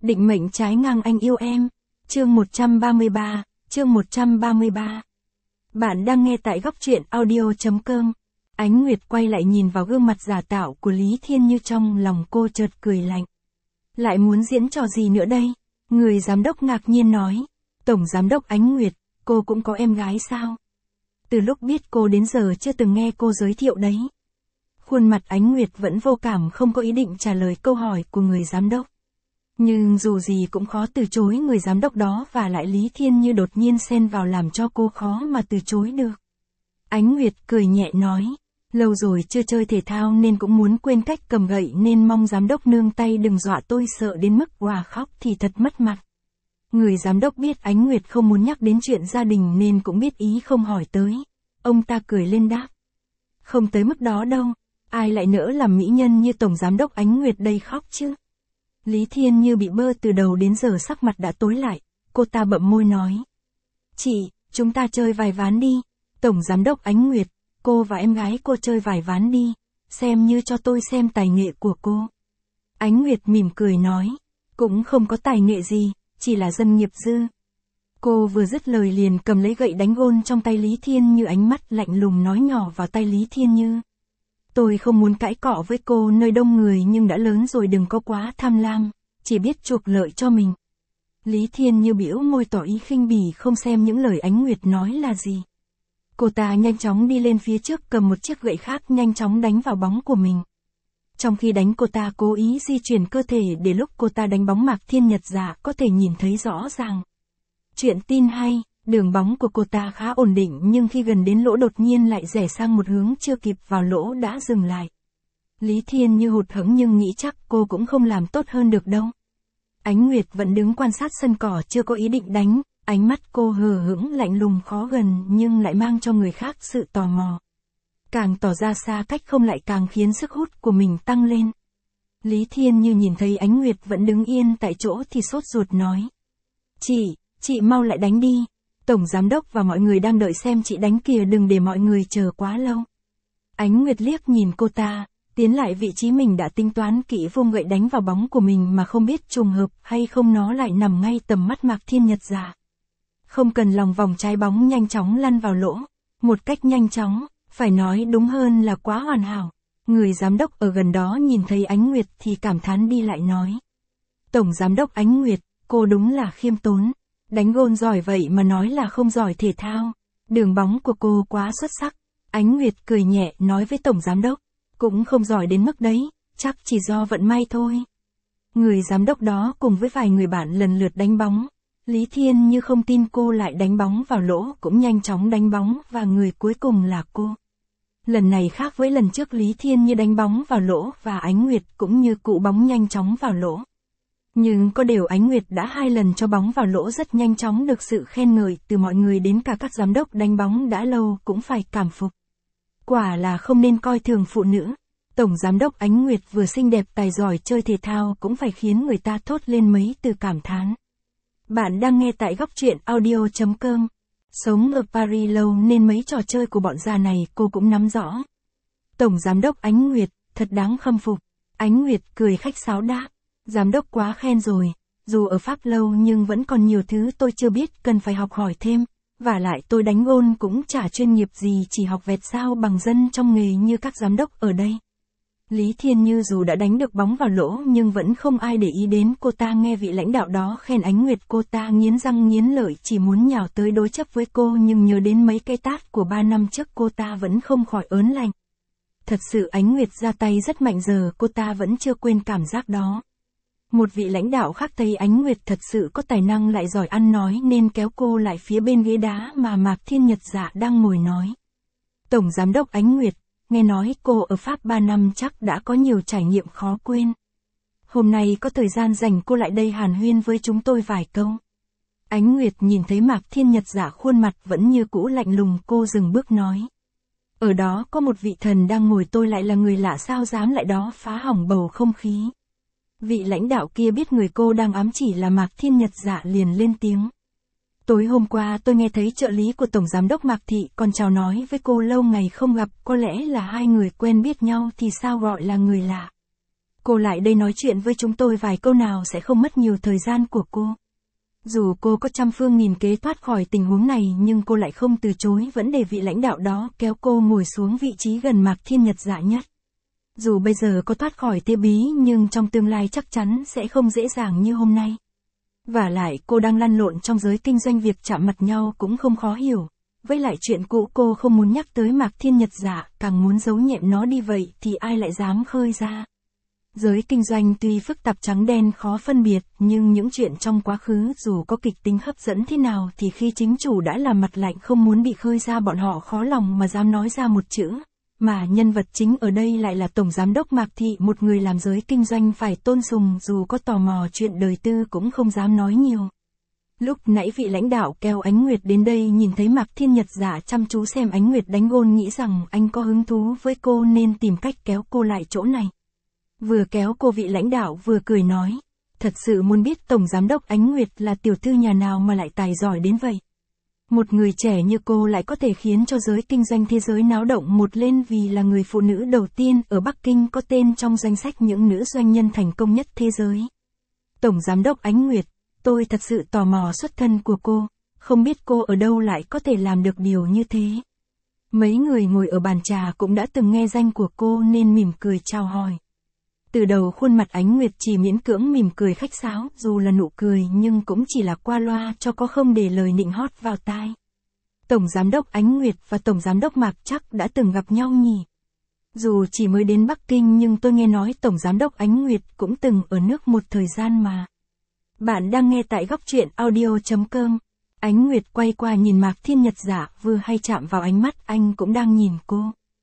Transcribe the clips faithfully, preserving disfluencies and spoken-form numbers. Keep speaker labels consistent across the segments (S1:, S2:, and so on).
S1: Định mệnh trái ngang anh yêu em. Chương một trăm ba mươi ba, chương một trăm ba mươi ba. Bạn đang nghe tại góc truyện audio chấm com. Ánh Nguyệt quay lại nhìn vào gương mặt giả tạo của Lý Thiên Như, trong lòng cô chợt cười lạnh. Lại muốn diễn trò gì nữa đây? Người giám đốc ngạc nhiên nói. Tổng giám đốc Ánh Nguyệt, cô cũng có em gái sao? Từ lúc biết cô đến giờ chưa từng nghe cô giới thiệu đấy. Khuôn mặt Ánh Nguyệt vẫn vô cảm, không có ý định trả lời câu hỏi của người giám đốc. Nhưng dù gì cũng khó từ chối người giám đốc đó, và lại Lý Thiên Như đột nhiên xen vào làm cho cô khó mà từ chối được. Ánh Nguyệt cười nhẹ nói, lâu rồi chưa chơi thể thao nên cũng muốn quên cách cầm gậy, nên mong giám đốc nương tay đừng dọa tôi sợ đến mức òa khóc thì thật mất mặt. Người giám đốc biết Ánh Nguyệt không muốn nhắc đến chuyện gia đình nên cũng biết ý không hỏi tới. Ông ta cười lên đáp. Không tới mức đó đâu, ai lại nỡ làm mỹ nhân như tổng giám đốc Ánh Nguyệt đây khóc chứ. Lý Thiên Như bị bơ từ đầu đến giờ, sắc mặt đã tối lại, cô ta bậm môi nói. Chị, chúng ta chơi vài ván đi. Tổng giám đốc Ánh Nguyệt, cô và em gái cô chơi vài ván đi, xem như cho tôi xem tài nghệ của cô. Ánh Nguyệt mỉm cười nói, cũng không có tài nghệ gì, chỉ là dân nghiệp dư. Cô vừa dứt lời liền cầm lấy gậy đánh gôn trong tay Lý Thiên Như, ánh mắt lạnh lùng nói nhỏ vào tai Lý Thiên Như. Tôi không muốn cãi cọ với cô nơi đông người, nhưng đã lớn rồi đừng có quá tham lam, chỉ biết chuộc lợi cho mình. Lý Thiên Như bĩu môi tỏ ý khinh bỉ, không xem những lời Ánh Nguyệt nói là gì. Cô ta nhanh chóng đi lên phía trước, cầm một chiếc gậy khác nhanh chóng đánh vào bóng của mình. Trong khi đánh, cô ta cố ý di chuyển cơ thể để lúc cô ta đánh bóng Mạc Thiên Nhật Dạ có thể nhìn thấy rõ ràng. Chuyện tin hay, đường bóng của cô ta khá ổn định, nhưng khi gần đến lỗ đột nhiên lại rẽ sang một hướng, chưa kịp vào lỗ đã dừng lại. Lý Thiên Như hụt hẫng nhưng nghĩ chắc cô cũng không làm tốt hơn được đâu. Ánh Nguyệt vẫn đứng quan sát sân cỏ, chưa có ý định đánh, ánh mắt cô hờ hững lạnh lùng khó gần nhưng lại mang cho người khác sự tò mò. Càng tỏ ra xa cách không lại càng khiến sức hút của mình tăng lên. Lý Thiên Như nhìn thấy Ánh Nguyệt vẫn đứng yên tại chỗ thì sốt ruột nói. Chị, chị mau lại đánh đi. Tổng giám đốc và mọi người đang đợi xem chị đánh kìa, đừng để mọi người chờ quá lâu. Ánh Nguyệt liếc nhìn cô ta, tiến lại vị trí mình đã tính toán kỹ, vung gậy đánh vào bóng của mình mà không biết trùng hợp hay không nó lại nằm ngay tầm mắt Mạc Thiên Nhật Dạ. Không cần lòng vòng, trái bóng nhanh chóng lăn vào lỗ, một cách nhanh chóng, phải nói đúng hơn là quá hoàn hảo. Người giám đốc ở gần đó nhìn thấy Ánh Nguyệt thì cảm thán đi lại nói. Tổng giám đốc Ánh Nguyệt, cô đúng là khiêm tốn. Đánh gôn giỏi vậy mà nói là không giỏi thể thao. Đường bóng của cô quá xuất sắc. Ánh Nguyệt cười nhẹ nói với tổng giám đốc. Cũng không giỏi đến mức đấy, chắc chỉ do vận may thôi. Người giám đốc đó cùng với vài người bạn lần lượt đánh bóng. Lý Thiên Như không tin cô lại đánh bóng vào lỗ, cũng nhanh chóng đánh bóng, và người cuối cùng là cô. Lần này khác với lần trước, Lý Thiên Như đánh bóng vào lỗ và Ánh Nguyệt cũng như cụ bóng nhanh chóng vào lỗ. Nhưng có điều Ánh Nguyệt đã hai lần cho bóng vào lỗ rất nhanh chóng, được sự khen ngợi từ mọi người, đến cả các giám đốc đánh bóng đã lâu cũng phải cảm phục. Quả là không nên coi thường phụ nữ. Tổng giám đốc Ánh Nguyệt vừa xinh đẹp tài giỏi chơi thể thao cũng phải khiến người ta thốt lên mấy từ cảm thán. Bạn đang nghe tại góc truyện audio chấm com. Sống ở Paris lâu nên mấy trò chơi của bọn già này cô cũng nắm rõ. Tổng giám đốc Ánh Nguyệt, thật đáng khâm phục. Ánh Nguyệt cười khách sáo đáp. Giám đốc quá khen rồi, dù ở Pháp lâu nhưng vẫn còn nhiều thứ tôi chưa biết, cần phải học hỏi thêm, và lại tôi đánh gôn cũng chả chuyên nghiệp gì, chỉ học vẹt sao bằng dân trong nghề như các giám đốc ở đây. Lý Thiên Như dù đã đánh được bóng vào lỗ nhưng vẫn không ai để ý đến cô ta. Nghe vị lãnh đạo đó khen Ánh Nguyệt, cô ta nghiến răng nghiến lợi, chỉ muốn nhào tới đối chấp với cô, nhưng nhớ đến mấy cái tát của ba năm trước cô ta vẫn không khỏi ớn lạnh. Thật sự Ánh Nguyệt ra tay rất mạnh, giờ cô ta vẫn chưa quên cảm giác đó. Một vị lãnh đạo khác thấy Ánh Nguyệt thật sự có tài năng lại giỏi ăn nói nên kéo cô lại phía bên ghế đá mà Mạc Thiên Nhật Dạ đang ngồi nói. Tổng giám đốc Ánh Nguyệt, nghe nói cô ở Pháp ba năm chắc đã có nhiều trải nghiệm khó quên. Hôm nay có thời gian rảnh cô lại đây hàn huyên với chúng tôi vài câu. Ánh Nguyệt nhìn thấy Mạc Thiên Nhật Dạ khuôn mặt vẫn như cũ lạnh lùng, cô dừng bước nói. Ở đó có một vị thần đang ngồi, tôi lại là người lạ sao dám lại đó phá hỏng bầu không khí. Vị lãnh đạo kia biết người cô đang ám chỉ là Mạc Thiên Nhật Dạ liền lên tiếng. Tối hôm qua tôi nghe thấy trợ lý của Tổng Giám đốc Mạc Thị còn chào nói với cô, lâu ngày không gặp, có lẽ là hai người quen biết nhau thì sao gọi là người lạ. cô lại đây nói chuyện với chúng tôi vài câu nào sẽ không mất nhiều thời gian của cô. Dù cô có trăm phương nghìn kế thoát khỏi tình huống này nhưng cô lại không từ chối vẫn để vị lãnh đạo đó kéo cô ngồi xuống vị trí gần Mạc Thiên Nhật Dạ nhất. Dù bây giờ có thoát khỏi thế bí nhưng trong tương lai chắc chắn sẽ không dễ dàng như hôm nay. Vả lại cô đang lăn lộn trong giới kinh doanh, việc chạm mặt nhau cũng không khó hiểu. Với lại chuyện cũ cô không muốn nhắc tới Mạc Thiên Nhật Dạ, càng muốn giấu nhẹm nó đi, vậy thì ai lại dám khơi ra. Giới kinh doanh tuy phức tạp trắng đen khó phân biệt, nhưng những chuyện trong quá khứ dù có kịch tính hấp dẫn thế nào thì khi chính chủ đã là mặt lạnh không muốn bị khơi ra, bọn họ khó lòng mà dám nói ra một chữ. Mà nhân vật chính ở đây lại là Tổng Giám đốc Mạc Thị, một người làm giới kinh doanh phải tôn sùng, dù có tò mò chuyện đời tư cũng không dám nói nhiều. Lúc nãy vị lãnh đạo kéo Ánh Nguyệt đến đây nhìn thấy Mạc Thiên Nhật Dạ chăm chú xem Ánh Nguyệt đánh gôn, nghĩ rằng anh có hứng thú với cô nên tìm cách kéo cô lại chỗ này. Vừa kéo cô, vị lãnh đạo vừa cười nói, thật sự muốn biết Tổng Giám đốc Ánh Nguyệt là tiểu thư nhà nào mà lại tài giỏi đến vậy. Một người trẻ như cô lại có thể khiến cho giới kinh doanh thế giới náo động một lên vì là người phụ nữ đầu tiên ở Bắc Kinh có tên trong danh sách những nữ doanh nhân thành công nhất thế giới. Tổng Giám đốc Ánh Nguyệt, tôi thật sự tò mò xuất thân của cô, không biết cô ở đâu lại có thể làm được điều như thế. Mấy người ngồi ở bàn trà cũng đã từng nghe danh của cô nên mỉm cười chào hỏi. Từ đầu khuôn mặt Ánh Nguyệt chỉ miễn cưỡng mỉm cười khách sáo, dù là nụ cười nhưng cũng chỉ là qua loa cho có không để lời nịnh hót vào tai. Tổng Giám đốc Ánh Nguyệt và Tổng Giám đốc Mạc chắc đã từng gặp nhau nhỉ? Dù chỉ mới đến Bắc Kinh nhưng tôi nghe nói Tổng Giám đốc Ánh Nguyệt cũng từng ở nước một thời gian mà. Bạn đang nghe tại góc truyện audio chấm com. Ánh Nguyệt quay qua nhìn Mạc Thiên Nhật Dạ, vừa hay chạm vào ánh mắt anh cũng đang nhìn cô.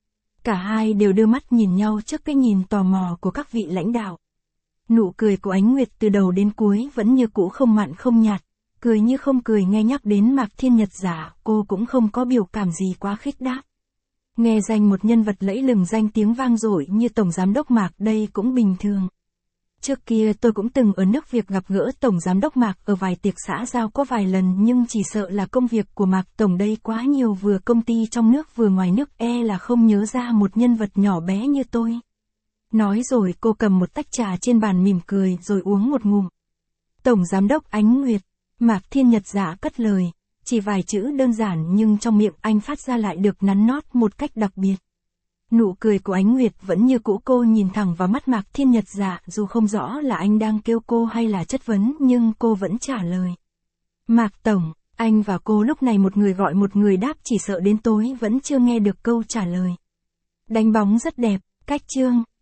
S1: Cả hai đều đưa mắt nhìn nhau trước cái nhìn tò mò của các vị lãnh đạo. Nụ cười của Ánh Nguyệt từ đầu đến cuối vẫn như cũ, không mặn không nhạt, cười như không cười. Nghe nhắc đến Mạc Thiên Nhật Dạ, cô cũng không có biểu cảm gì quá khích đáp. Nghe danh một nhân vật lẫy lừng danh tiếng vang dội như Tổng Giám đốc Mạc đây cũng bình thường. Trước kia tôi cũng từng ở nước Việt gặp gỡ Tổng Giám đốc Mạc ở vài tiệc xã giao có vài lần, nhưng chỉ sợ là công việc của Mạc Tổng đây quá nhiều, vừa công ty trong nước vừa ngoài nước, e là không nhớ ra một nhân vật nhỏ bé như tôi. Nói rồi cô cầm một tách trà trên bàn mỉm cười rồi uống một ngụm. Tổng Giám đốc Ánh Nguyệt, Mạc Thiên Nhật Dạ cất lời, chỉ vài chữ đơn giản nhưng trong miệng anh phát ra lại được nắn nót một cách đặc biệt. Nụ cười của Ánh Nguyệt vẫn như cũ, cô nhìn thẳng vào mắt Mạc Thiên Nhật Dạ, dù không rõ là anh đang kêu cô hay là chất vấn nhưng cô vẫn trả lời. Mạc Tổng, anh và cô lúc này một người gọi một người đáp, chỉ sợ đến tối vẫn chưa nghe được câu trả lời. Đánh bóng rất đẹp, cách chương.